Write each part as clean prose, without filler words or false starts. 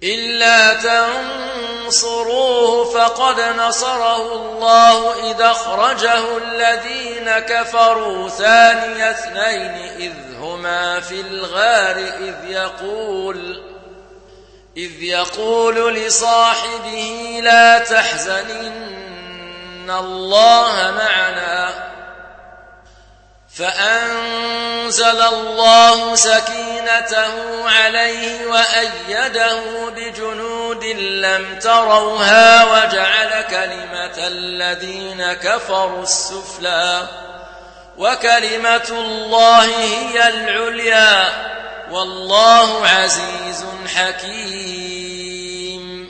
إلا تنصروه فقد نصره الله إذ أخرجه الذين كفروا ثاني اثنين إذ هما في الغار إذ يقول لصاحبه لا تحزن إن الله معنا فأنزل الله سكينته عليه وأيده بجنود لم تروها وجعل كلمة الذين كفروا السفلى وكلمة الله هي العليا والله عزيز حكيم.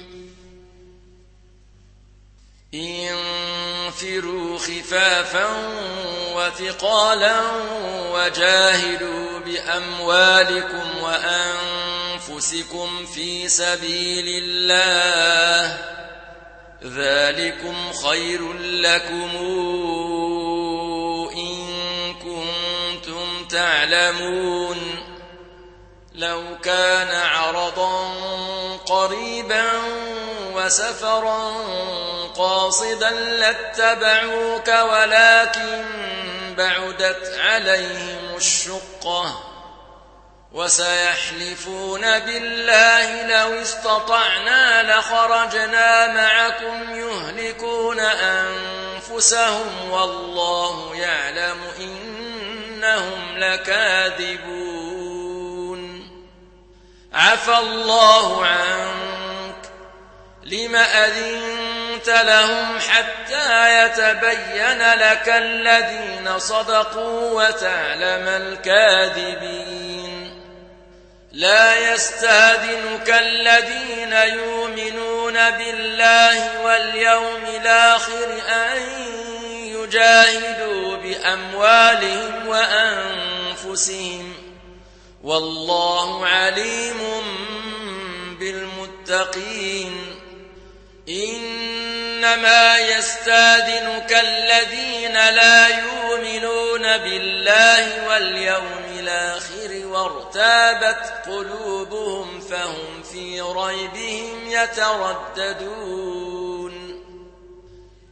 انفروا خفافا وثقالا وجاهدوا بأموالكم وأنفسكم في سبيل الله ذلكم خير لكم إن كنتم تعلمون. لو كان عرضا قريبا وسفرا قاصدا لاتبعوك ولكن بعدت عليهم الشقة وسيحلفون بالله لو استطعنا لخرجنا معكم يهلكون أنفسهم والله يعلم إنهم لكاذبون. عفى الله عنك لم أذنت لهم حتى يتبين لك الذين صدقوا وتعلم الكاذبين. لا يستأذنك الذين يؤمنون بالله واليوم الآخر أن يجاهدوا بأموالهم وأنفسهم والله عليم بالمتقين. إنما يستأذنك الذين لا يؤمنون بالله واليوم الآخر وارتابت قلوبهم فهم في ريبهم يترددون.